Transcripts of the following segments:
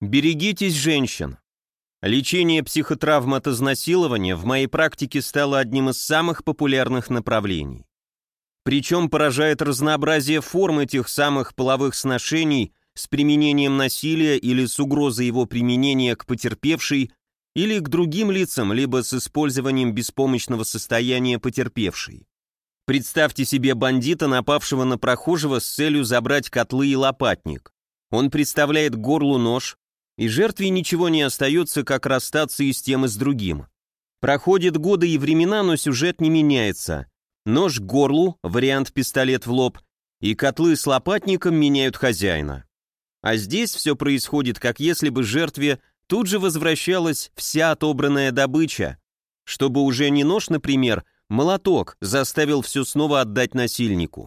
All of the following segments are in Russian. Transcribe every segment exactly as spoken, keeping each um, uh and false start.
Берегитесь женщин. Лечение психотравм от изнасилования в моей практике стало одним из самых популярных направлений. Причем поражает разнообразие форм этих самых половых сношений с применением насилия или с угрозой его применения к потерпевшей или к другим лицам, либо с использованием беспомощного состояния потерпевшей. Представьте себе бандита, напавшего на прохожего с целью забрать котлы и лопатник. Он представляет к горлу нож, и жертве ничего не остается, как расстаться и с тем, и с другим. Проходят годы и времена, но сюжет не меняется. Нож к горлу, вариант пистолет в лоб, и котлы с лопатником меняют хозяина. А здесь все происходит, как если бы жертве тут же возвращалась вся отобранная добыча, чтобы уже не нож, например, молоток заставил все снова отдать насильнику.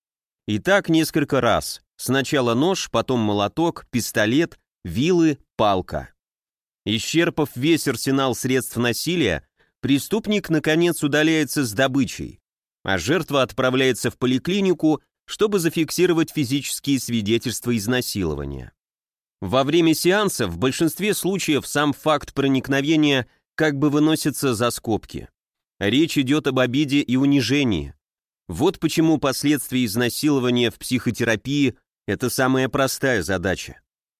И так несколько раз. Сначала нож, потом молоток, пистолет, вилы, палка. Исчерпав весь арсенал средств насилия, преступник наконец удаляется с добычей, а жертва отправляется в поликлинику, чтобы зафиксировать физические свидетельства изнасилования. Во время сеанса в большинстве случаев сам факт проникновения как бы выносится за скобки. Речь идет об обиде и унижении. Вот почему последствия изнасилования в психотерапии – это самая простая задача.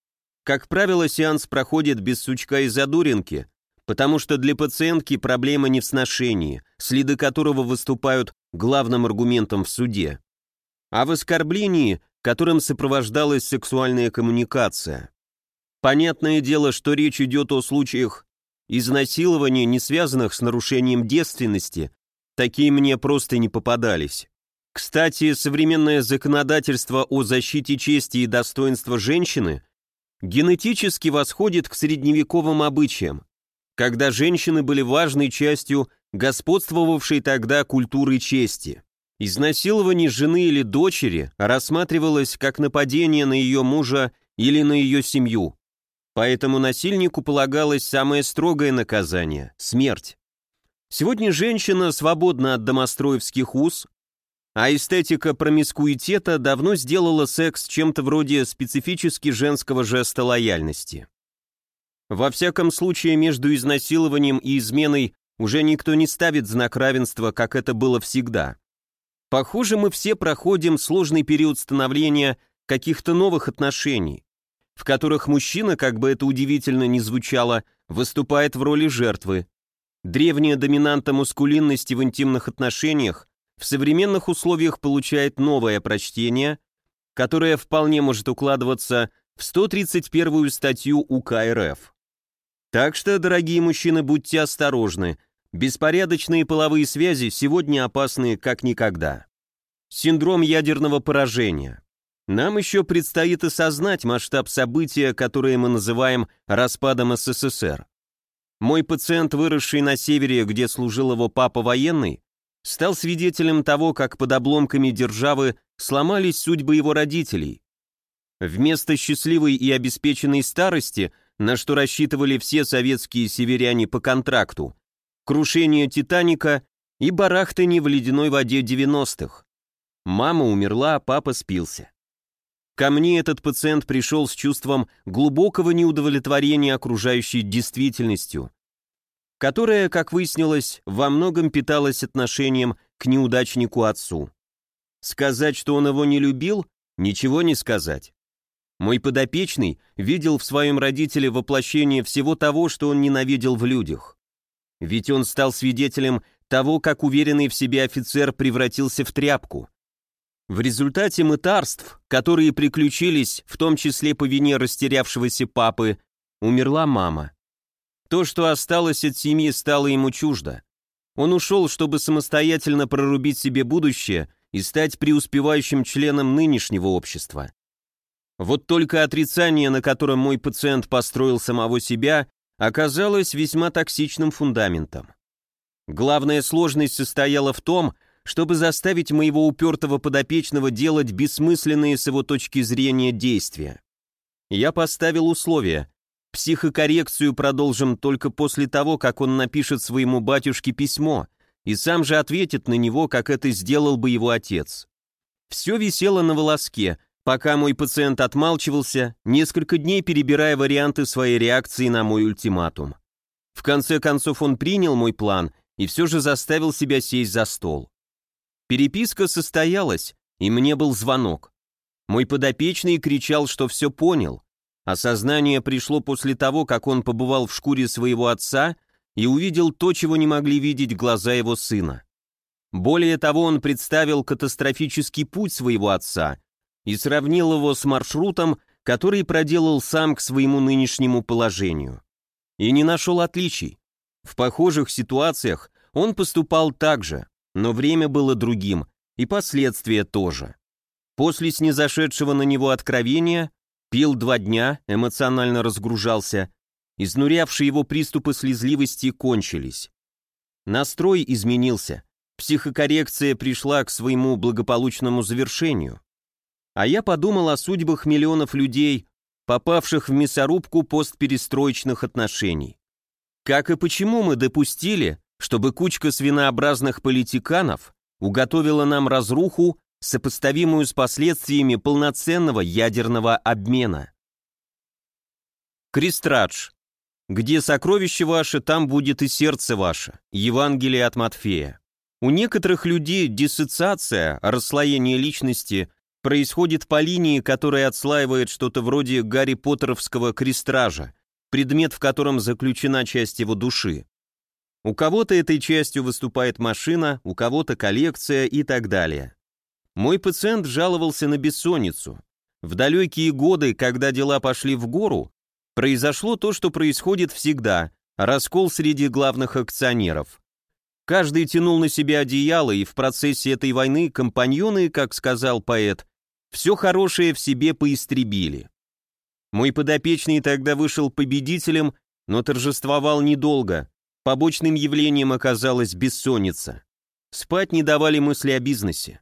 Как правило, сеанс проходит без сучка и задоринки, потому что для пациентки проблема не в сношении, следы которого выступают главным аргументом в суде, а в оскорблении, которым сопровождалась сексуальная коммуникация. Понятное дело, что речь идет о случаях изнасилования, не связанных с нарушением девственности, такие мне просто не попадались. Кстати, современное законодательство о защите чести и достоинства женщины генетически восходит к средневековым обычаям, когда женщины были важной частью господствовавшей тогда культуры чести. Изнасилование жены или дочери рассматривалось как нападение на ее мужа или на ее семью, поэтому насильнику полагалось самое строгое наказание – смерть. Сегодня женщина свободна от домостроевских уз, а эстетика промискуитета давно сделала секс чем-то вроде специфически женского жеста лояльности. Во всяком случае, между изнасилованием и изменой уже никто не ставит знак равенства, как это было всегда. Похоже, мы все проходим сложный период становления каких-то новых отношений, в которых мужчина, как бы это удивительно ни звучало, выступает в роли жертвы. Древняя доминанта маскулинности в интимных отношениях в современных условиях получает новое прочтение, которое вполне может укладываться в сто тридцать первую статью УК РФ. Так что, дорогие мужчины, будьте осторожны, беспорядочные половые связи сегодня опасны как никогда. Синдром ядерного поражения. Нам еще предстоит осознать масштаб события, которое мы называем распадом СССР. Мой пациент, выросший на севере, где служил его папа военный, стал свидетелем того, как под обломками державы сломались судьбы его родителей. Вместо счастливой и обеспеченной старости, на что рассчитывали все советские северяне по контракту, крушение «Титаника» и барахтание в ледяной воде девяностых. Мама умерла, а папа спился. Ко мне этот пациент пришел с чувством глубокого неудовлетворения окружающей действительностью, которая, как выяснилось, во многом питалась отношением к неудачнику-отцу. Сказать, что он его не любил, ничего не сказать. Мой подопечный видел в своем родителе воплощение всего того, что он ненавидел в людях. Ведь он стал свидетелем того, как уверенный в себе офицер превратился в тряпку. В результате мытарств, которые приключились, в том числе по вине растерявшегося папы, умерла мама. То, что осталось от семьи, стало ему чуждо. Он ушел, чтобы самостоятельно прорубить себе будущее и стать преуспевающим членом нынешнего общества. Вот только отрицание, на котором мой пациент построил самого себя, оказалось весьма токсичным фундаментом. Главная сложность состояла в том, чтобы заставить моего упертого подопечного делать бессмысленные с его точки зрения действия. Я поставил условия. Психокоррекцию продолжим только после того, как он напишет своему батюшке письмо и сам же ответит на него, как это сделал бы его отец. Все висело на волоске, Пока мой пациент отмалчивался, несколько дней перебирая варианты своей реакции на мой ультиматум. В конце концов он принял мой план и все же заставил себя сесть за стол. Переписка состоялась, и мне был звонок. Мой подопечный кричал, что все понял. Осознание пришло после того, как он побывал в шкуре своего отца и увидел то, чего не могли видеть глаза его сына. Более того, он представил катастрофический путь своего отца и сравнил его с маршрутом, который проделал сам к своему нынешнему положению. И не нашел отличий. В похожих ситуациях он поступал так же, но время было другим, и последствия тоже. После снизошедшего на него откровения пил два дня, эмоционально разгружался, изнурявшие его приступы слезливости кончились. Настрой изменился, психокоррекция пришла к своему благополучному завершению. А я подумал о судьбах миллионов людей, попавших в мясорубку постперестроечных отношений. Как и почему мы допустили, чтобы кучка свинообразных политиканов уготовила нам разруху, сопоставимую с последствиями полноценного ядерного обмена. Крестрадж. Где сокровище ваше, там будет и сердце ваше. Евангелие от Матфея. У некоторых людей диссоциация, расслоение личности, происходит по линии, которая отслаивает что-то вроде Гарри Поттеровского крестража, предмет, в котором заключена часть его души. У кого-то этой частью выступает машина, у кого-то коллекция и так далее. Мой пациент жаловался на бессонницу. В далекие годы, когда дела пошли в гору, произошло то, что происходит всегда – раскол среди главных акционеров. Каждый тянул на себя одеяло, и в процессе этой войны компаньоны, как сказал поэт, все хорошее в себе поистребили. Мой подопечный тогда вышел победителем, но торжествовал недолго. Побочным явлением оказалась бессонница. Спать не давали мысли о бизнесе.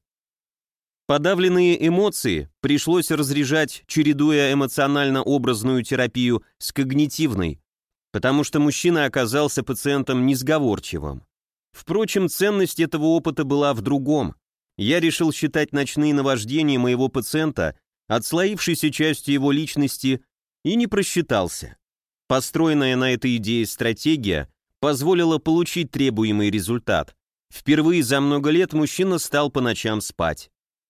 Подавленные эмоции пришлось разряжать, чередуя эмоционально-образную терапию с когнитивной, потому что мужчина оказался пациентом несговорчивым. Впрочем, ценность этого опыта была в другом. Я решил считать ночные наваждения моего пациента отслоившейся частью его личности и не просчитался. Построенная на этой идее стратегия позволила получить требуемый результат. Впервые за много лет мужчина стал по ночам спать.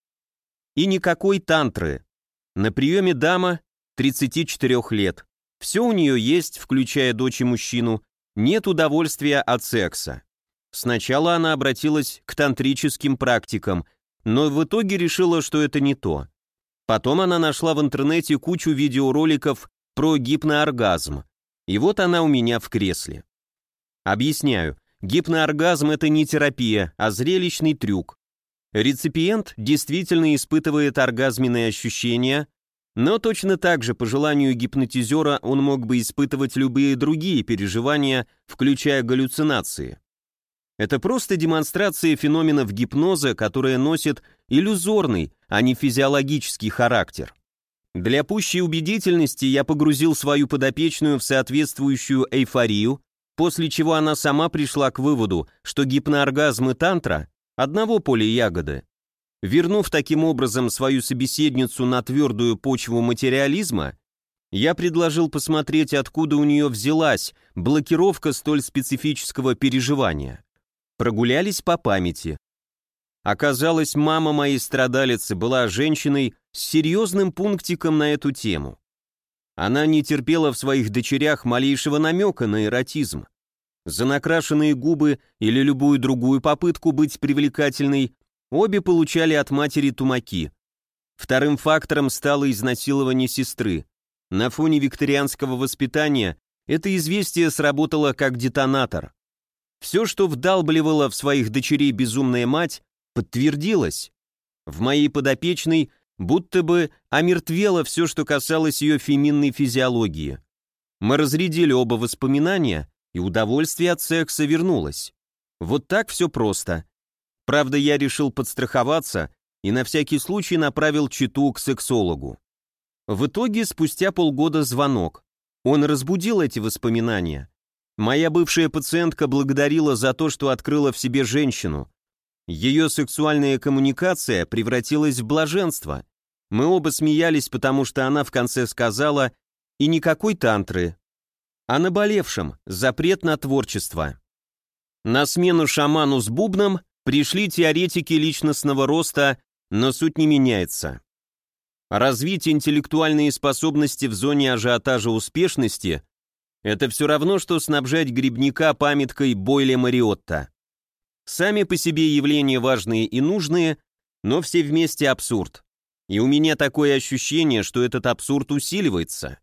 И никакой тантры. На приеме дама тридцати четырёх лет. Все у нее есть, включая дочь и мужчину, нет удовольствия от секса. Сначала она обратилась к тантрическим практикам, но в итоге решила, что это не то. Потом она нашла в интернете кучу видеороликов про гипнооргазм. И вот она у меня в кресле. Объясняю, гипнооргазм – это не терапия, а зрелищный трюк. Реципиент действительно испытывает оргазменные ощущения, но точно так же по желанию гипнотизера он мог бы испытывать любые другие переживания, включая галлюцинации. Это просто демонстрация феноменов гипноза, которая носит иллюзорный, а не физиологический характер. Для пущей убедительности я погрузил свою подопечную в соответствующую эйфорию, после чего она сама пришла к выводу, что гипнооргазм и тантра – одного поля ягоды. Вернув таким образом свою собеседницу на твердую почву материализма, я предложил посмотреть, откуда у нее взялась блокировка столь специфического переживания. Прогулялись по памяти. Оказалось, мама моей страдалицы была женщиной с серьезным пунктиком на эту тему. Она не терпела в своих дочерях малейшего намека на эротизм. За накрашенные губы или любую другую попытку быть привлекательной обе получали от матери тумаки. Вторым фактором стало изнасилование сестры. На фоне викторианского воспитания это известие сработало как детонатор. Все, что вдалбливала в своих дочерей безумная мать, подтвердилось. В моей подопечной будто бы омертвело все, что касалось ее феминной физиологии. Мы разрядили оба воспоминания, и удовольствие от секса вернулось. Вот так все просто. Правда, я решил подстраховаться и на всякий случай направил читу к сексологу. В итоге, спустя полгода звонок. Он разбудил эти воспоминания. Моя бывшая пациентка благодарила за то, что открыла в себе женщину. Ее сексуальная коммуникация превратилась в блаженство. Мы оба смеялись, потому что она в конце сказала: «И никакой тантры». О наболевшем, запрет на творчество. На смену шаману с бубном пришли теоретики личностного роста, но суть не меняется. Развить интеллектуальные способности в зоне ажиотажа успешности – это все равно, что снабжать грибника памяткой Бойля Мариотта. Сами по себе явления важные и нужные, но все вместе абсурд. И у меня такое ощущение, что этот абсурд усиливается.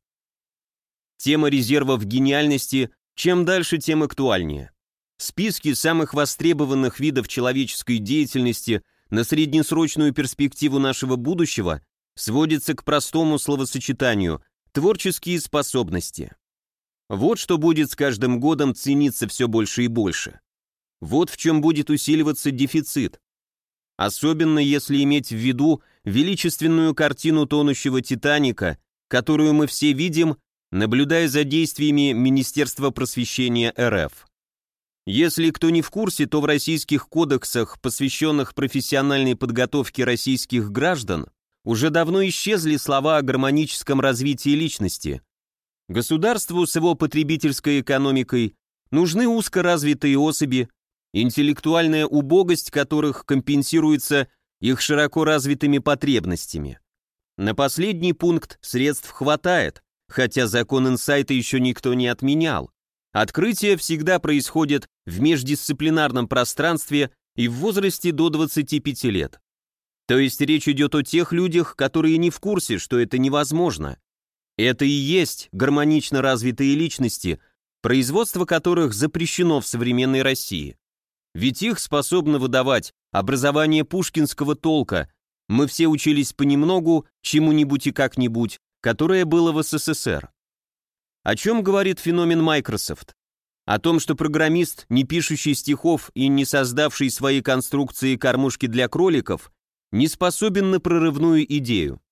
Тема резервов гениальности чем дальше, тем актуальнее. Списки самых востребованных видов человеческой деятельности на среднесрочную перспективу нашего будущего сводятся к простому словосочетанию «творческие способности». Вот что будет с каждым годом цениться все больше и больше. Вот в чем будет усиливаться дефицит. Особенно если иметь в виду величественную картину тонущего «Титаника», которую мы все видим, наблюдая за действиями Министерства просвещения эр эф. Если кто не в курсе, то в российских кодексах, посвященных профессиональной подготовке российских граждан, уже давно исчезли слова о гармоническом развитии личности. Государству с его потребительской экономикой нужны узкоразвитые особи, интеллектуальная убогость которых компенсируется их широко развитыми потребностями. На последний пункт средств хватает, хотя закон инсайта еще никто не отменял. Открытие всегда происходит в междисциплинарном пространстве и в возрасте до двадцати пяти лет. То есть речь идет о тех людях, которые не в курсе, что это невозможно. Это и есть гармонично развитые личности, производство которых запрещено в современной России. Ведь их способно выдавать образование пушкинского толка. Мы все учились понемногу, чему-нибудь и как-нибудь, которое было в эс эс эс эр. О чем говорит феномен Microsoft? О том, что программист, не пишущий стихов и не создавший свои конструкции кормушки для кроликов, не способен на прорывную идею.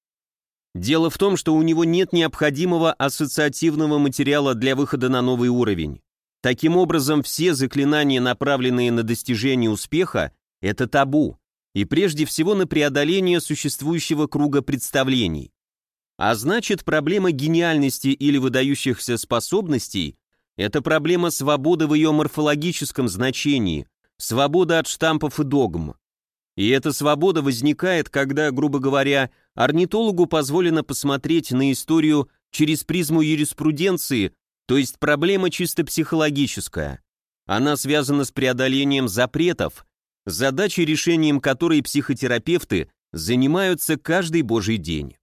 Дело в том, что у него нет необходимого ассоциативного материала для выхода на новый уровень. Таким образом, все заклинания, направленные на достижение успеха, это табу, и прежде всего на преодоление существующего круга представлений. А значит, проблема гениальности или выдающихся способностей – это проблема свободы в ее морфологическом значении, свобода от штампов и догм. И эта свобода возникает, когда, грубо говоря, орнитологу позволено посмотреть на историю через призму юриспруденции, то есть проблема чисто психологическая. Она связана с преодолением запретов, задачей, решением которой психотерапевты занимаются каждый божий день.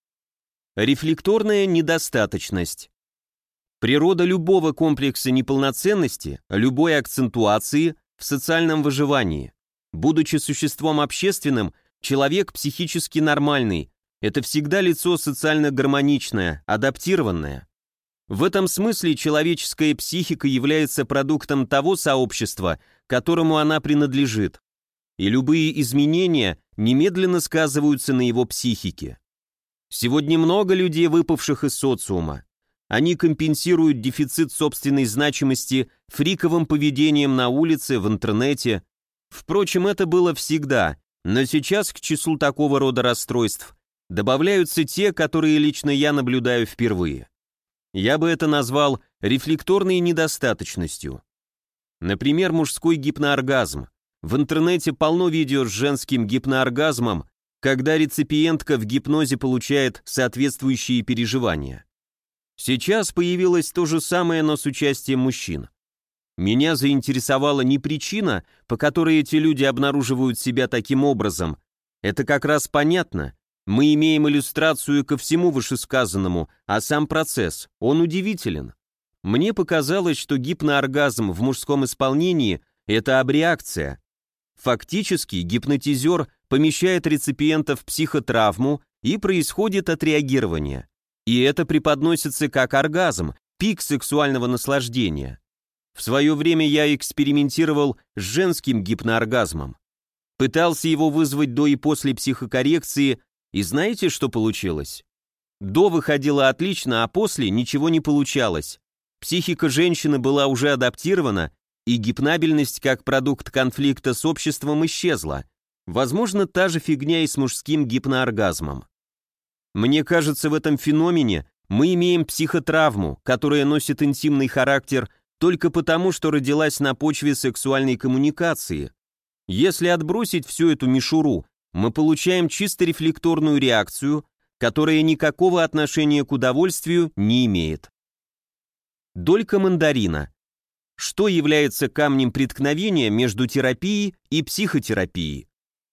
Рефлекторная недостаточность. Природа любого комплекса неполноценности, любой акцентуации в социальном выживании. Будучи существом общественным, человек психически нормальный. Это всегда лицо социально гармоничное, адаптированное. В этом смысле человеческая психика является продуктом того сообщества, которому она принадлежит. И любые изменения немедленно сказываются на его психике. Сегодня много людей, выпавших из социума. Они компенсируют дефицит собственной значимости фриковым поведением на улице, в интернете. Впрочем, это было всегда, но сейчас к числу такого рода расстройств добавляются те, которые лично я наблюдаю впервые. Я бы это назвал рефлекторной недостаточностью. Например, мужской гипнооргазм. В интернете полно видео с женским гипнооргазмом, когда реципиентка в гипнозе получает соответствующие переживания. Сейчас появилось то же самое, но с участием мужчин. Меня заинтересовала не причина, по которой эти люди обнаруживают себя таким образом. Это как раз понятно. Мы имеем иллюстрацию ко всему вышесказанному, а сам процесс, он удивителен. Мне показалось, что гипнооргазм в мужском исполнении – это абреакция. Фактически гипнотизер помещает реципиента в психотравму и происходит отреагирование. И это преподносится как оргазм, пик сексуального наслаждения. В свое время я экспериментировал с женским гипнооргазмом. Пытался его вызвать до и после психокоррекции, и знаете, что получилось? До выходило отлично, а после ничего не получалось. Психика женщины была уже адаптирована, и гипнабельность как продукт конфликта с обществом исчезла. Возможно, та же фигня и с мужским гипнооргазмом. Мне кажется, в этом феномене мы имеем психотравму, которая носит интимный характер только потому, что родилась на почве сексуальной коммуникации. Если отбросить всю эту мишуру, мы получаем чисто рефлекторную реакцию, которая никакого отношения к удовольствию не имеет. Долька мандарина. Что является камнем преткновения между терапией и психотерапией?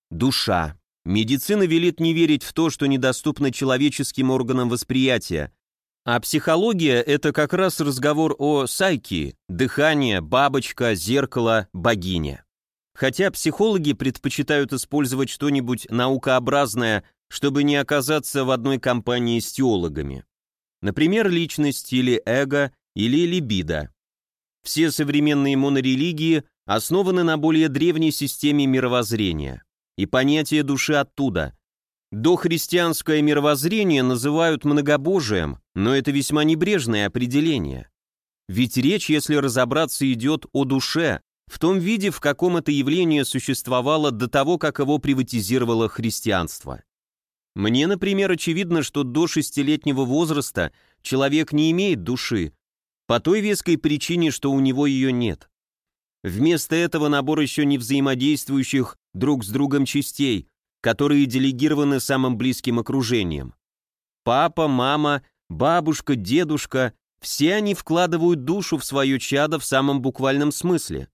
Душа. Медицина велит не верить в то, что недоступно человеческим органам восприятия. А психология – это как раз разговор о сайке, дыхание, бабочка, зеркало, богиня. Хотя психологи предпочитают использовать что-нибудь наукообразное, чтобы не оказаться в одной компании с теологами. Например, личность или эго, или либидо. Все современные монорелигии основаны на более древней системе мировоззрения. И понятие души оттуда. Дохристианское мировоззрение называют многобожием, но это весьма небрежное определение. Ведь речь, если разобраться, идет о душе, в том виде, в каком это явление существовало до того, как его приватизировало христианство. Мне, например, очевидно, что до шестилетнего возраста человек не имеет души, по той веской причине, что у него ее нет. Вместо этого набор еще не взаимодействующих друг с другом частей, которые делегированы самым близким окружением. Папа, мама, бабушка, дедушка – все они вкладывают душу в свое чадо в самом буквальном смысле.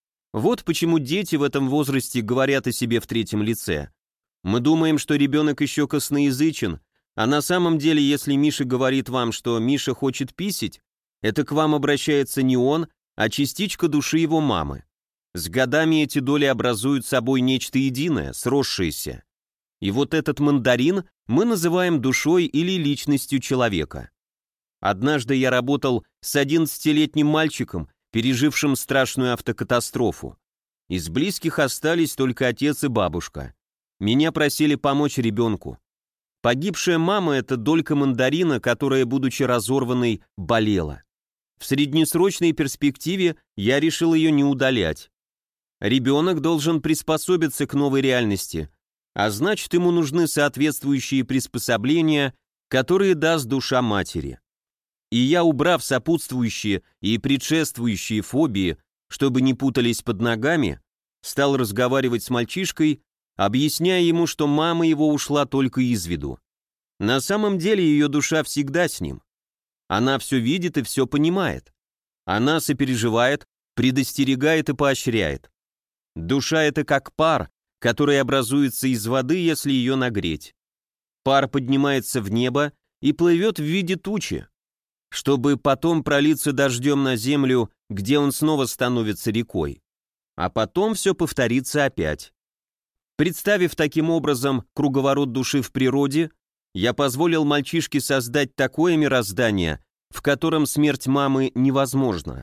Вот почему дети в этом возрасте говорят о себе в третьем лице. Мы думаем, что ребенок еще косноязычен, а на самом деле, если Миша говорит вам, что Миша хочет писить, это к вам обращается не он, а частичка души его мамы. С годами эти доли образуют собой нечто единое, сросшееся. И вот этот мандарин мы называем душой или личностью человека. Однажды я работал с одиннадцатилетним мальчиком, пережившим страшную автокатастрофу. Из близких остались только отец и бабушка. Меня просили помочь ребенку. Погибшая мама – это долька мандарина, которая, будучи разорванной, болела. В среднесрочной перспективе я решил ее не удалять. Ребенок должен приспособиться к новой реальности, а значит, ему нужны соответствующие приспособления, которые даст душа матери. И я, убрав сопутствующие и предшествующие фобии, чтобы не путались под ногами, стал разговаривать с мальчишкой, объясняя ему, что мама его ушла только из виду. На самом деле ее душа всегда с ним. Она все видит и все понимает. Она сопереживает, предостерегает и поощряет. Душа — это как пар, который образуется из воды, если ее нагреть. Пар поднимается в небо и плывет в виде тучи, чтобы потом пролиться дождем на землю, где он снова становится рекой. А потом все повторится опять. Представив таким образом круговорот души в природе, я позволил мальчишке создать такое мироздание, в котором смерть мамы невозможна.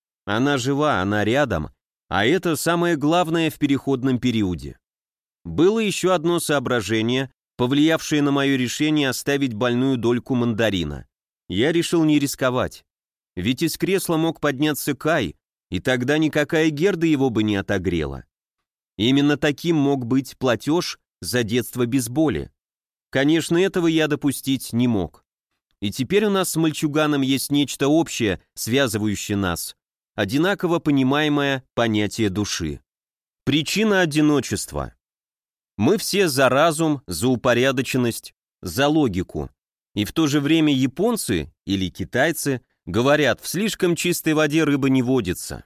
Она жива, она рядом, а это самое главное в переходном периоде. Было еще одно соображение, повлиявшее на мое решение оставить больную дольку мандарина. Я решил не рисковать. Ведь из кресла мог подняться Кай, и тогда никакая Герда его бы не отогрела. Именно таким мог быть платеж за детство без боли. Конечно, этого я допустить не мог. И теперь у нас с мальчуганом есть нечто общее, связывающее нас. Одинаково понимаемое понятие души. Причина одиночества. Мы все за разум, за упорядоченность, за логику. И в то же время японцы или китайцы говорят, в слишком чистой воде рыба не водится.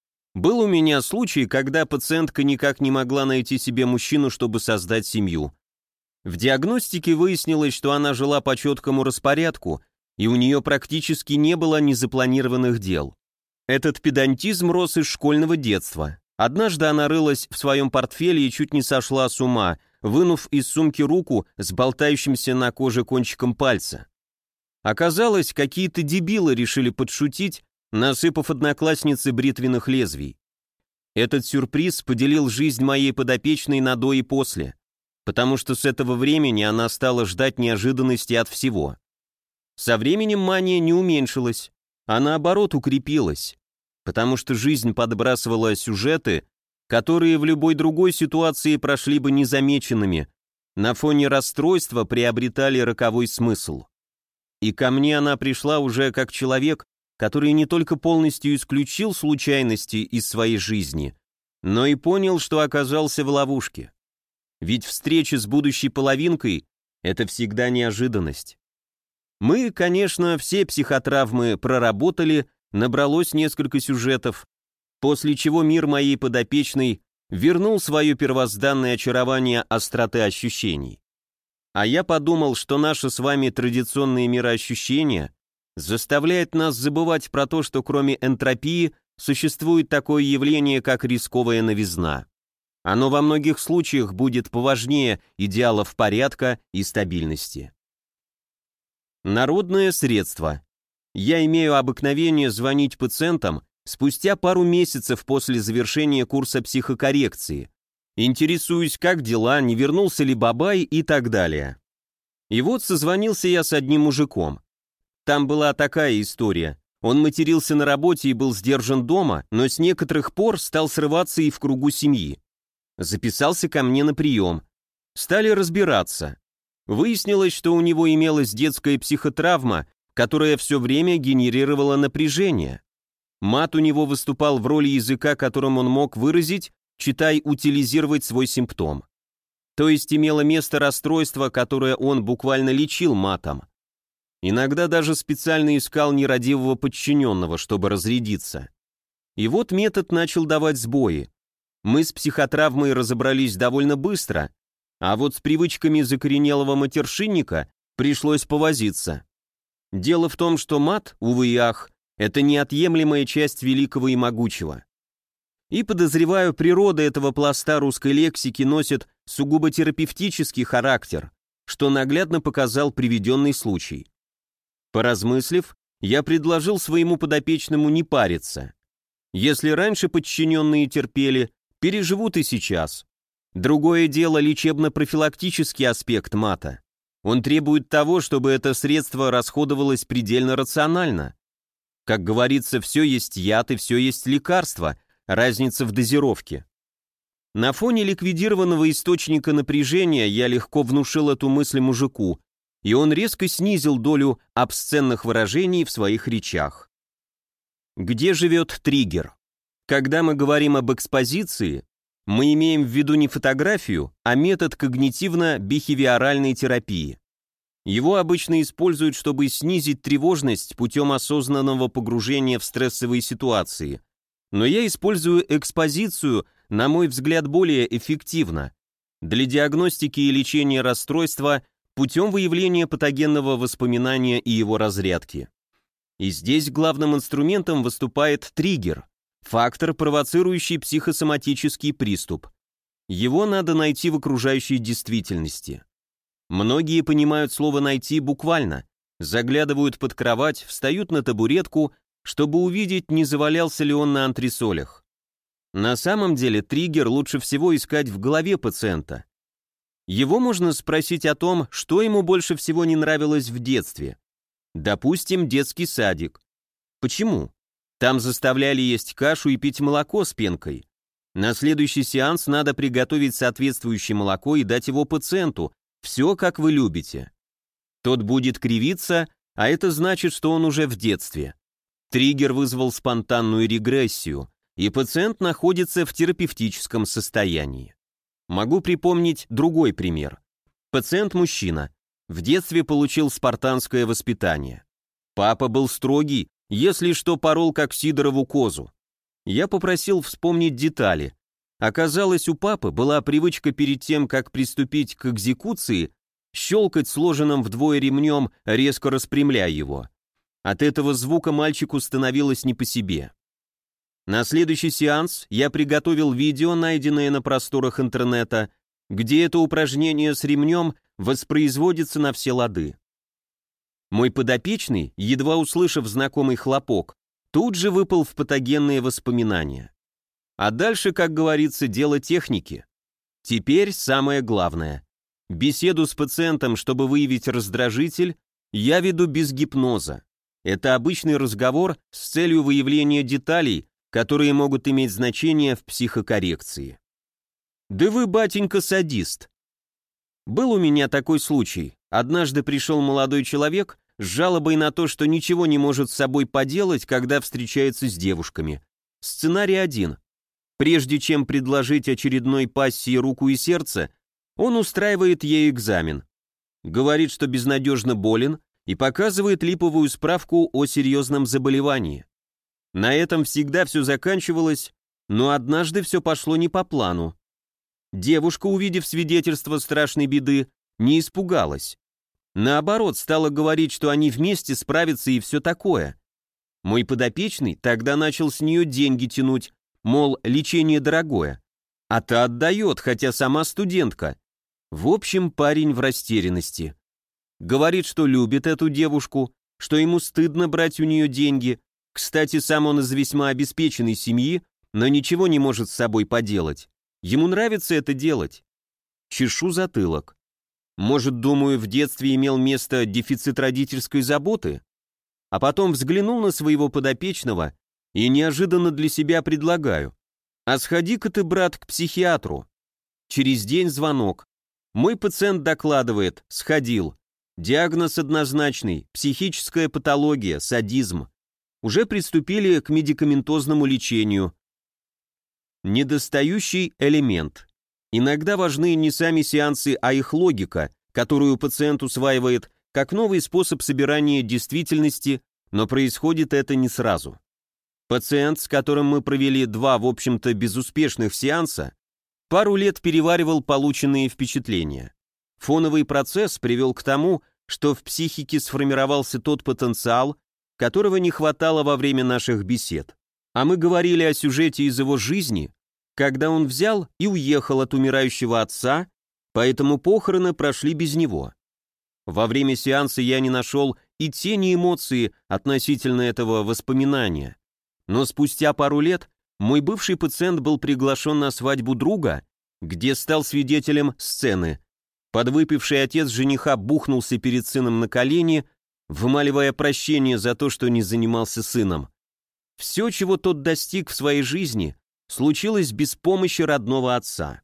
Был у меня случай, когда пациентка никак не могла найти себе мужчину, чтобы создать семью. В диагностике выяснилось, что она жила по четкому распорядку, и у нее практически не было незапланированных дел. Этот педантизм рос из школьного детства. Однажды она рылась в своем портфеле и чуть не сошла с ума, вынув из сумки руку с болтающимся на коже кончиком пальца. Оказалось, какие-то дебилы решили подшутить, насыпав однокласснице бритвенных лезвий. Этот сюрприз поделил жизнь моей подопечной на до и после, потому что с этого времени она стала ждать неожиданности от всего. Со временем мания не уменьшилась, а наоборот укрепилась, потому что жизнь подбрасывала сюжеты, которые в любой другой ситуации прошли бы незамеченными, на фоне расстройства приобретали роковой смысл. И ко мне она пришла уже как человек, который не только полностью исключил случайности из своей жизни, но и понял, что оказался в ловушке. Ведь встреча с будущей половинкой — это всегда неожиданность. Мы, конечно, все психотравмы проработали, набралось несколько сюжетов, после чего мир моей подопечной вернул свое первозданное очарование остроты ощущений. А я подумал, что наше с вами традиционное мироощущение заставляет нас забывать про то, что кроме энтропии существует такое явление, как рисковая новизна. Оно во многих случаях будет поважнее идеалов порядка и стабильности. Народное средство. Я имею обыкновение звонить пациентам спустя пару месяцев после завершения курса психокоррекции. Интересуюсь, как дела, не вернулся ли бабай и так далее. И вот созвонился я с одним мужиком. Там была такая история. Он матерился на работе и был сдержан дома, но с некоторых пор стал срываться и в кругу семьи. Записался ко мне на прием. Стали разбираться. Выяснилось, что у него имелась детская психотравма, которая все время генерировала напряжение. Мат у него выступал в роли языка, которым он мог выразить, читай, утилизировать свой симптом. То есть имело место расстройство, которое он буквально лечил матом. Иногда даже специально искал нерадивого подчиненного, чтобы разрядиться. И вот метод начал давать сбои. Мы с психотравмой разобрались довольно быстро, а вот с привычками закоренелого матершинника пришлось повозиться. Дело в том, что мат, увы и ах, это неотъемлемая часть великого и могучего. И, подозреваю, природа этого пласта русской лексики носит сугубо терапевтический характер, что наглядно показал приведенный случай. Поразмыслив, я предложил своему подопечному не париться. Если раньше подчиненные терпели, переживут и сейчас. Другое дело лечебно-профилактический аспект мата. Он требует того, чтобы это средство расходовалось предельно рационально. Как говорится, все есть яд и все есть лекарство, разница в дозировке. На фоне ликвидированного источника напряжения я легко внушил эту мысль мужику, и он резко снизил долю обсценных выражений в своих речах. Где живет триггер? Когда мы говорим об экспозиции, мы имеем в виду не фотографию, а метод когнитивно-бихевиоральной терапии. Его обычно используют, чтобы снизить тревожность путем осознанного погружения в стрессовые ситуации. Но я использую экспозицию, на мой взгляд, более эффективно, для диагностики и лечения расстройства путем выявления патогенного воспоминания и его разрядки. И здесь главным инструментом выступает триггер, фактор, провоцирующий психосоматический приступ. Его надо найти в окружающей действительности. Многие понимают слово «найти» буквально, заглядывают под кровать, встают на табуретку, чтобы увидеть, не завалялся ли он на антресолях. На самом деле триггер лучше всего искать в голове пациента. Его можно спросить о том, что ему больше всего не нравилось в детстве. Допустим, детский садик. Почему? Там заставляли есть кашу и пить молоко с пенкой. На следующий сеанс надо приготовить соответствующее молоко и дать его пациенту. Все, как вы любите. Тот будет кривиться, а это значит, что он уже в детстве. Триггер вызвал спонтанную регрессию, и пациент находится в терапевтическом состоянии. Могу припомнить другой пример. Пациент-мужчина. В детстве получил спартанское воспитание. Папа был строгий, если что, порол как Сидорову козу. Я попросил вспомнить детали. Оказалось, у папы была привычка перед тем, как приступить к экзекуции, щелкать сложенным вдвое ремнем, резко распрямляя его. От этого звука мальчику становилось не по себе. На следующий сеанс я приготовил видео, найденное на просторах интернета, где это упражнение с ремнем воспроизводится на все лады. Мой подопечный, едва услышав знакомый хлопок, тут же выпал в патогенные воспоминания. А дальше, как говорится, дело техники. Теперь самое главное. Беседу с пациентом, чтобы выявить раздражитель, я веду без гипноза. Это обычный разговор с целью выявления деталей, которые могут иметь значение в психокоррекции. Да вы, батенька, садист. Был у меня такой случай. Однажды пришел молодой человек с жалобой на то, что ничего не может с собой поделать, когда встречается с девушками. Сценарий один. Прежде чем предложить очередной пассии руку и сердце, он устраивает ей экзамен. Говорит, что безнадежно болен, и показывает липовую справку о серьезном заболевании. На этом всегда все заканчивалось, но однажды все пошло не по плану. Девушка, увидев свидетельство страшной беды, не испугалась. Наоборот, стала говорить, что они вместе справятся и все такое. Мой подопечный тогда начал с нее деньги тянуть, мол, лечение дорогое. А та отдает, хотя сама студентка. В общем, парень в растерянности. Говорит, что любит эту девушку, что ему стыдно брать у нее деньги. Кстати, сам он из весьма обеспеченной семьи, но ничего не может с собой поделать. Ему нравится это делать. Чешу затылок. Может, думаю, в детстве имел место дефицит родительской заботы? А потом взглянул на своего подопечного и неожиданно для себя предлагаю. А сходи-ка ты, брат, к психиатру. Через день звонок. Мой пациент докладывает, сходил. Диагноз однозначный, психическая патология, садизм. Уже приступили к медикаментозному лечению. Недостающий элемент. Иногда важны не сами сеансы, а их логика, которую пациент усваивает как новый способ собирания действительности, но происходит это не сразу. Пациент, с которым мы провели два, в общем-то, безуспешных сеанса, пару лет переваривал полученные впечатления. Фоновый процесс привел к тому, что в психике сформировался тот потенциал, которого не хватало во время наших бесед. А мы говорили о сюжете из его жизни, когда он взял и уехал от умирающего отца, поэтому похороны прошли без него. Во время сеанса я не нашел и тени эмоции относительно этого воспоминания. Но спустя пару лет мой бывший пациент был приглашен на свадьбу друга, где стал свидетелем сцены. Подвыпивший отец жениха бухнулся перед сыном на колени, вымаливая прощение за то, что не занимался сыном. Все, чего тот достиг в своей жизни, случилось без помощи родного отца.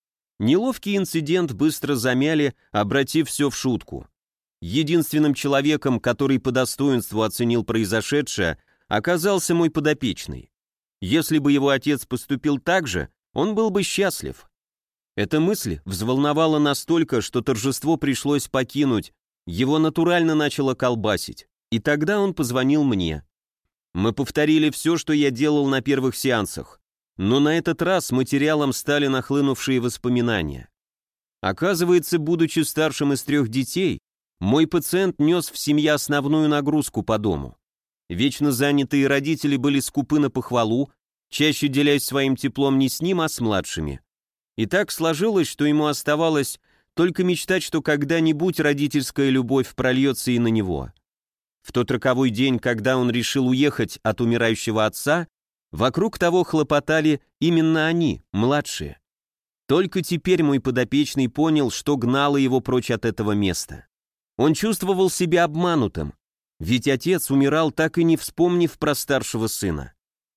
Неловкий инцидент быстро замяли, обратив все в шутку. Единственным человеком, который по достоинству оценил произошедшее, оказался мой подопечный. Если бы его отец поступил так же, он был бы счастлив. Эта мысль взволновала настолько, что торжество пришлось покинуть, его натурально начало колбасить, и тогда он позвонил мне. Мы повторили все, что я делал на первых сеансах, но на этот раз материалом стали нахлынувшие воспоминания. Оказывается, будучи старшим из трех детей, мой пациент нес в семье основную нагрузку по дому. Вечно занятые родители были скупы на похвалу, чаще делясь своим теплом не с ним, а с младшими. И так сложилось, что ему оставалось только мечтать, что когда-нибудь родительская любовь прольется и на него. В тот роковой день, когда он решил уехать от умирающего отца, вокруг того хлопотали именно они, младшие. Только теперь мой подопечный понял, что гнало его прочь от этого места. Он чувствовал себя обманутым, ведь отец умирал, так и не вспомнив про старшего сына.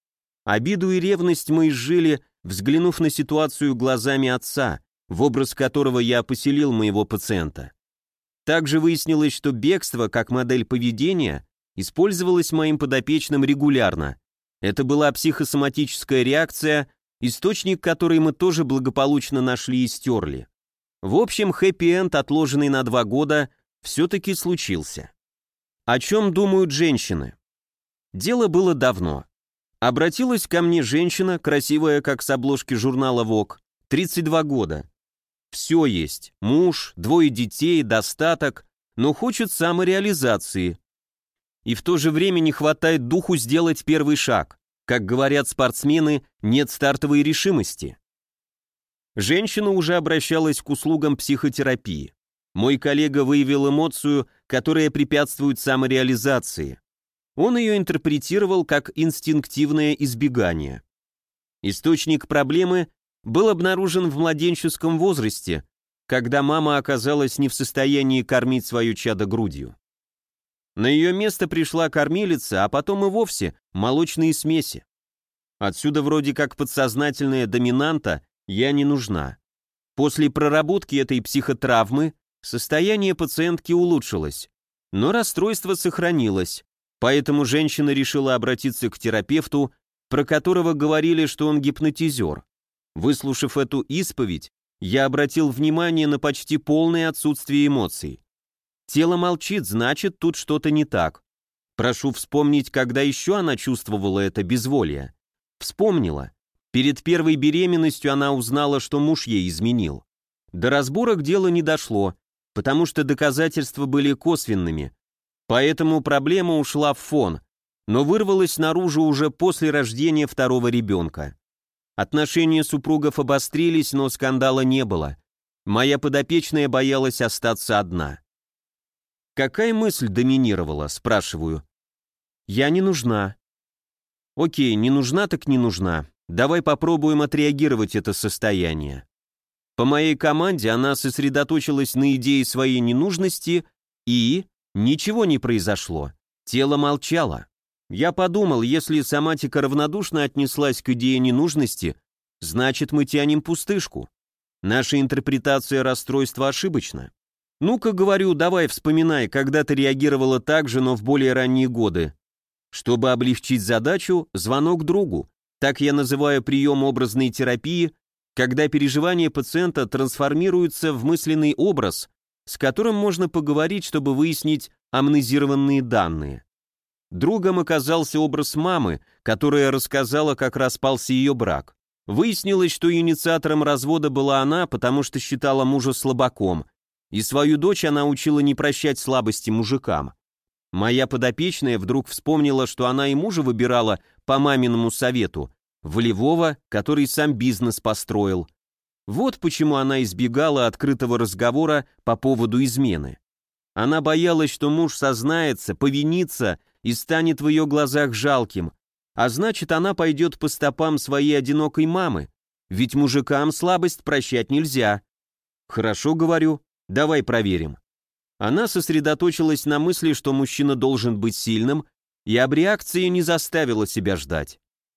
Обиду и ревность мы изжили, взглянув на ситуацию глазами отца, в образ которого я поселил моего пациента. Также выяснилось, что бегство, как модель поведения, использовалось моим подопечным регулярно. Это была психосоматическая реакция, источник которой мы тоже благополучно нашли и стерли. В общем, хэппи-энд, отложенный на два года, все-таки случился. О чем думают женщины? Дело было давно. Обратилась ко мне женщина, красивая, как с обложки журнала Vogue, тридцать два года. Все есть, муж, двое детей, достаток, но хочет самореализации. И в то же время не хватает духу сделать первый шаг. Как говорят спортсмены, нет стартовой решимости. Женщина уже обращалась к услугам психотерапии. Мой коллега выявил эмоцию, которая препятствует самореализации. Он ее интерпретировал как инстинктивное избегание. Источник проблемы был обнаружен в младенческом возрасте, когда мама оказалась не в состоянии кормить свое чадо грудью. На ее место пришла кормилица, а потом и вовсе молочные смеси. Отсюда вроде как подсознательная доминанта «я не нужна». После проработки этой психотравмы состояние пациентки улучшилось, но расстройство сохранилось, поэтому женщина решила обратиться к терапевту, про которого говорили, что он гипнотизер. Выслушав эту исповедь, я обратил внимание на почти полное отсутствие эмоций. Тело молчит, значит, тут что-то не так. Прошу вспомнить, когда еще она чувствовала это безволие. Вспомнила. Перед первой беременностью она узнала, что муж ей изменил. До разборок дело не дошло, потому что доказательства были косвенными. Поэтому проблема ушла в фон, но вырвалась наружу уже после рождения второго ребенка. Отношения супругов обострились, но скандала не было. Моя подопечная боялась остаться одна. «Какая мысль доминировала?» – спрашиваю. «Я не нужна». «Окей, не нужна так не нужна. Давай попробуем отреагировать это состояние». По моей команде она сосредоточилась на идее своей ненужности, и ничего не произошло. Тело молчало. Я подумал, если соматика равнодушно отнеслась к идее ненужности, значит, мы тянем пустышку. Наша интерпретация расстройства ошибочна. Ну-ка, говорю, давай вспоминай, когда ты реагировала так же, но в более ранние годы. Чтобы облегчить задачу, звонок другу. Так я называю прием образной терапии, когда переживания пациента трансформируются в мысленный образ, с которым можно поговорить, чтобы выяснить амнезированные данные. Другом оказался образ мамы, которая рассказала, как распался ее брак. Выяснилось, что инициатором развода была она, потому что считала мужа слабаком, и свою дочь она учила не прощать слабости мужикам. Моя подопечная вдруг вспомнила, что она и мужа выбирала по маминому совету, волевого, который сам бизнес построил. Вот почему она избегала открытого разговора по поводу измены. Она боялась, что муж сознается, повинится и станет в ее глазах жалким, а значит, она пойдет по стопам своей одинокой мамы, ведь мужикам слабость прощать нельзя. Хорошо, говорю, давай проверим. Она сосредоточилась на мысли, что мужчина должен быть сильным, и абреакция не заставила себя ждать.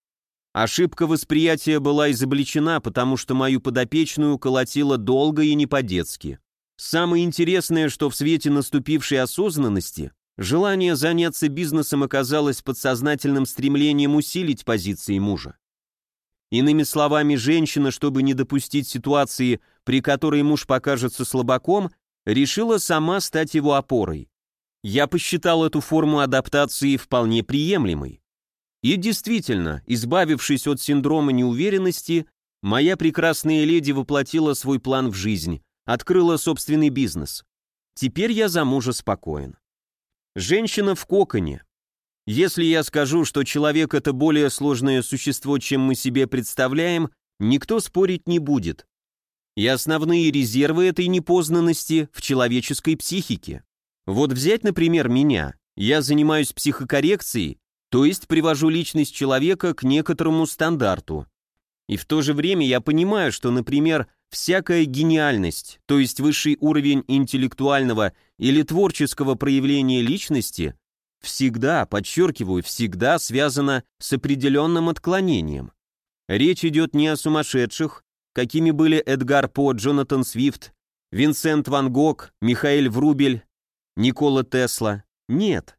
Ошибка восприятия была изобличена, потому что мою подопечную колотила долго и не по-детски. Самое интересное, что в свете наступившей осознанности желание заняться бизнесом оказалось подсознательным стремлением усилить позиции мужа. Иными словами, женщина, чтобы не допустить ситуации, при которой муж покажется слабаком, решила сама стать его опорой. Я посчитал эту форму адаптации вполне приемлемой. И действительно, избавившись от синдрома неуверенности, моя прекрасная леди воплотила свой план в жизнь, открыла собственный бизнес. Теперь я за мужа спокоен. Женщина в коконе. Если я скажу, что человек — это более сложное существо, чем мы себе представляем, никто спорить не будет. И основные резервы этой непознанности в человеческой психике. Вот взять, например, меня. Я занимаюсь психокоррекцией, то есть привожу личность человека к некоторому стандарту. И в то же время я понимаю, что, например, всякая гениальность, то есть высший уровень интеллектуального или творческого проявления личности, всегда, подчеркиваю, всегда связана с определенным отклонением. Речь идет не о сумасшедших, какими были Эдгар По, Джонатан Свифт, Винсент Ван Гог, Михаэль Врубель, Никола Тесла. Нет.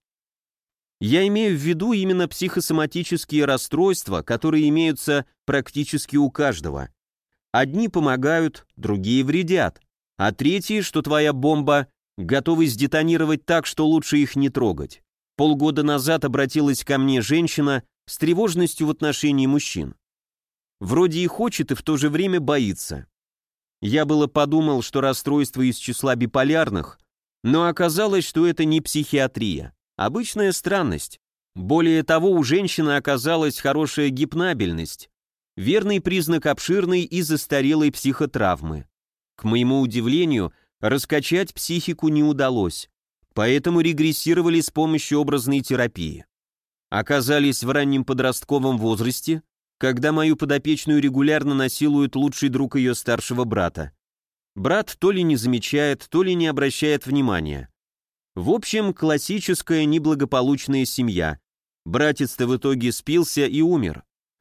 Я имею в виду именно психосоматические расстройства, которые имеются практически у каждого. Одни помогают, другие вредят, а третьи, что твоя бомба, готовы сдетонировать так, что лучше их не трогать. Полгода назад обратилась ко мне женщина с тревожностью в отношении мужчин. Вроде и хочет, и в то же время боится. Я было подумал, что расстройство из числа биполярных, но оказалось, что это не психиатрия. Обычная странность. Более того, у женщины оказалась хорошая гипнабельность, верный признак обширной и застарелой психотравмы. К моему удивлению, раскачать психику не удалось, поэтому регрессировали с помощью образной терапии. Оказались в раннем подростковом возрасте, когда мою подопечную регулярно насилует лучший друг ее старшего брата. Брат то ли не замечает, то ли не обращает внимания. В общем, классическая неблагополучная семья. Братец-то в итоге спился и умер.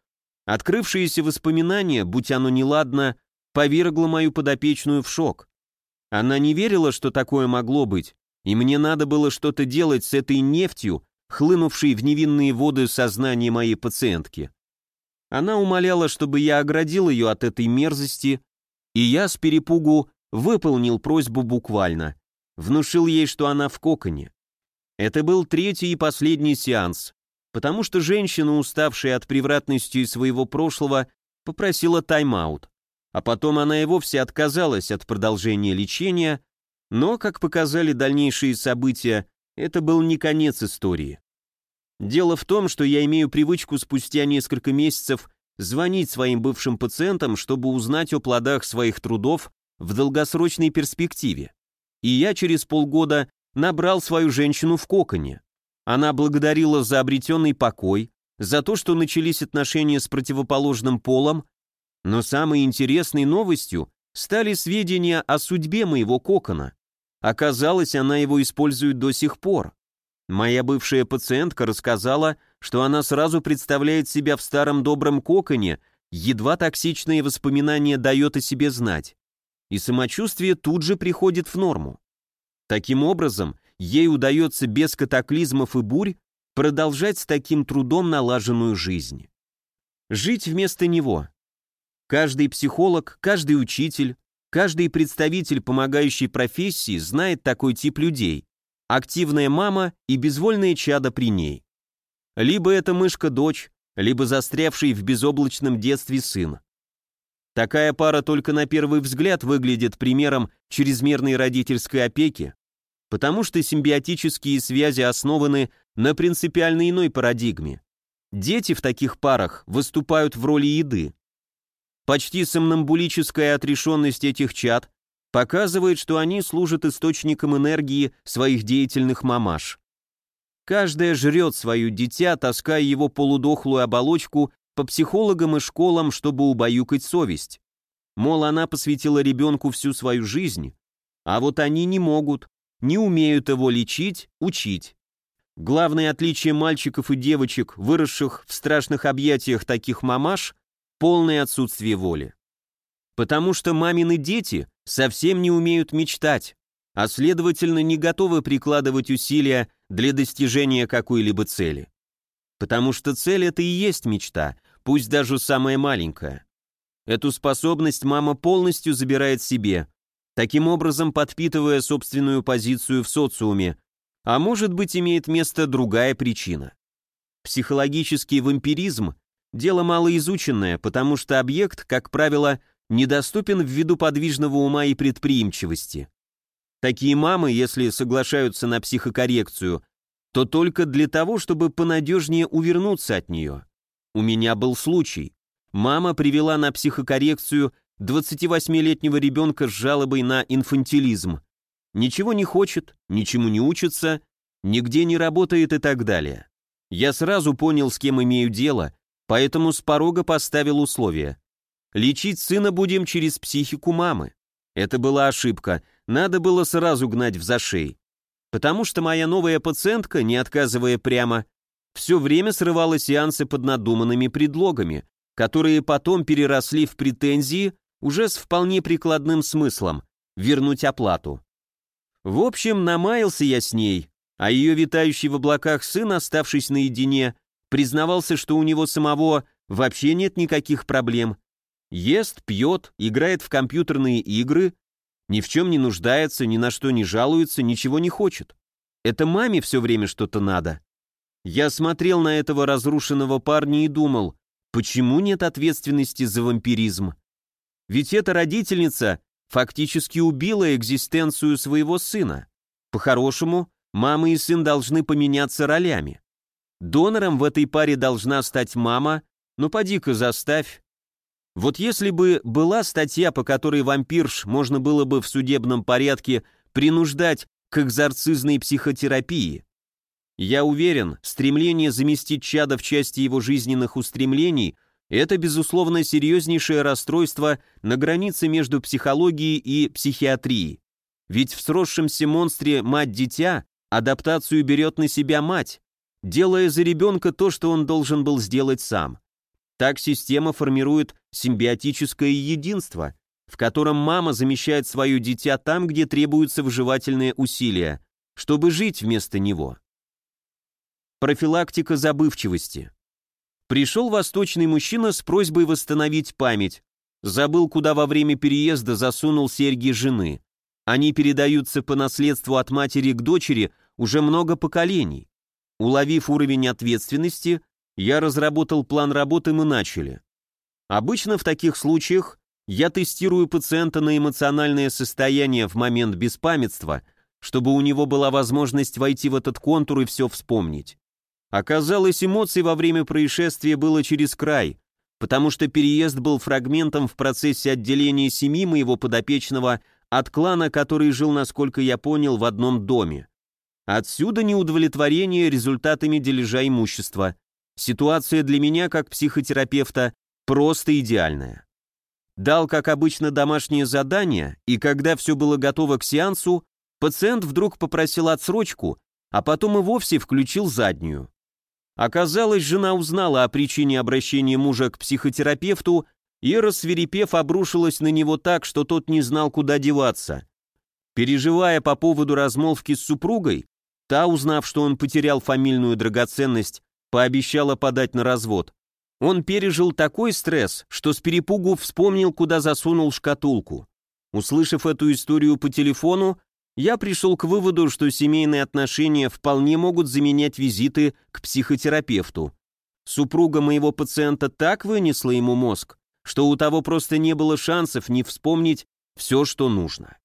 Открывшееся воспоминание, будь оно неладно, повергло мою подопечную в шок. Она не верила, что такое могло быть, и мне надо было что-то делать с этой нефтью, хлынувшей в невинные воды сознания моей пациентки. Она умоляла, чтобы я оградил ее от этой мерзости, и я с перепугу выполнил просьбу буквально. Внушил ей, что она в коконе. Это был третий и последний сеанс, потому что женщина, уставшая от превратности своего прошлого, попросила тайм-аут, а потом она и вовсе отказалась от продолжения лечения, но, как показали дальнейшие события, это был не конец истории. Дело в том, что я имею привычку спустя несколько месяцев звонить своим бывшим пациентам, чтобы узнать о плодах своих трудов в долгосрочной перспективе. И я через полгода набрал свою женщину в коконе. Она благодарила за обретенный покой, за то, что начались отношения с противоположным полом, но самой интересной новостью стали сведения о судьбе моего кокона. Оказалось, она его использует до сих пор. Моя бывшая пациентка рассказала, что она сразу представляет себя в старом добром коконе, едва токсичные воспоминания дает о себе знать, и самочувствие тут же приходит в норму. Таким образом, ей удается без катаклизмов и бурь продолжать с таким трудом налаженную жизнь. Жить вместо него. Каждый психолог, каждый учитель, каждый представитель помогающей профессии знает такой тип людей. Активная мама и безвольное чадо при ней. Либо это мышка-дочь, либо застрявший в безоблачном детстве сын. Такая пара только на первый взгляд выглядит примером чрезмерной родительской опеки, потому что симбиотические связи основаны на принципиально иной парадигме. Дети в таких парах выступают в роли еды. Почти сомнамбулическая отрешенность этих чад показывает, что они служат источником энергии своих деятельных мамаш. Каждая жрет свое дитя, таская его полудохлую оболочку по психологам и школам, чтобы убаюкать совесть. Мол, она посвятила ребенку всю свою жизнь, а вот они не могут, не умеют его лечить, учить. Главное отличие мальчиков и девочек, выросших в страшных объятиях таких мамаш, полное отсутствие воли. Потому что мамины дети совсем не умеют мечтать, а следовательно не готовы прикладывать усилия для достижения какой-либо цели. Потому что цель — это и есть мечта, пусть даже самая маленькая. Эту способность мама полностью забирает себе, таким образом подпитывая собственную позицию в социуме, а может быть, имеет место другая причина. Психологический вампиризм – дело малоизученное, потому что объект, как правило, недоступен ввиду подвижного ума и предприимчивости. Такие мамы, если соглашаются на психокоррекцию, то только для того, чтобы понадежнее увернуться от нее. У меня был случай. Мама привела на психокоррекцию двадцативосьмилетнего ребенка с жалобой на инфантилизм. Ничего не хочет, ничему не учится, нигде не работает и так далее. Я сразу понял, с кем имею дело, поэтому с порога поставил условия. Лечить сына будем через психику мамы. Это была ошибка, надо было сразу гнать в зашей. Потому что моя новая пациентка, не отказывая прямо, все время срывала сеансы под надуманными предлогами, которые потом переросли в претензии уже с вполне прикладным смыслом – вернуть оплату. В общем, намаялся я с ней, а ее витающий в облаках сын, оставшись наедине, признавался, что у него самого вообще нет никаких проблем. Ест, пьет, играет в компьютерные игры, ни в чем не нуждается, ни на что не жалуется, ничего не хочет. Это маме все время что-то надо. Я смотрел на этого разрушенного парня и думал, почему нет ответственности за вампиризм? Ведь эта родительница фактически убила экзистенцию своего сына. По-хорошему, мама и сын должны поменяться ролями. Донором в этой паре должна стать мама, ну поди-ка заставь. Вот если бы была статья, по которой вампирш можно было бы в судебном порядке принуждать к экзорцизной психотерапии, я уверен, стремление заместить чадо в части его жизненных устремлений – это, безусловно, серьезнейшее расстройство на границе между психологией и психиатрией. Ведь в сросшемся монстре мать-дитя адаптацию берет на себя мать, делая за ребенка то, что он должен был сделать сам. Так система формирует симбиотическое единство, в котором мама замещает свое дитя там, где требуются выживательные усилия, чтобы жить вместо него. Профилактика забывчивости. Пришел восточный мужчина с просьбой восстановить память. Забыл, куда во время переезда засунул серьги жены. Они передаются по наследству от матери к дочери уже много поколений. Уловив уровень ответственности, я разработал план работы, мы начали. Обычно в таких случаях я тестирую пациента на эмоциональное состояние в момент беспамятства, чтобы у него была возможность войти в этот контур и все вспомнить. Оказалось, эмоций во время происшествия было через край, потому что переезд был фрагментом в процессе отделения семьи моего подопечного от клана, который жил, насколько я понял, в одном доме. Отсюда неудовлетворение результатами дележа имущества. Ситуация для меня, как психотерапевта, просто идеальная. Дал, как обычно, домашнее задание, и когда все было готово к сеансу, пациент вдруг попросил отсрочку, а потом и вовсе включил заднюю. Оказалось, жена узнала о причине обращения мужа к психотерапевту и, рассвирепев, обрушилась на него так, что тот не знал, куда деваться. Переживая по поводу размолвки с супругой, та, узнав, что он потерял фамильную драгоценность, пообещала подать на развод. Он пережил такой стресс, что с перепугу вспомнил, куда засунул шкатулку. Услышав эту историю по телефону, я пришел к выводу, что семейные отношения вполне могут заменять визиты к психотерапевту. Супруга моего пациента так вынесла ему мозг, что у того просто не было шансов не вспомнить все, что нужно.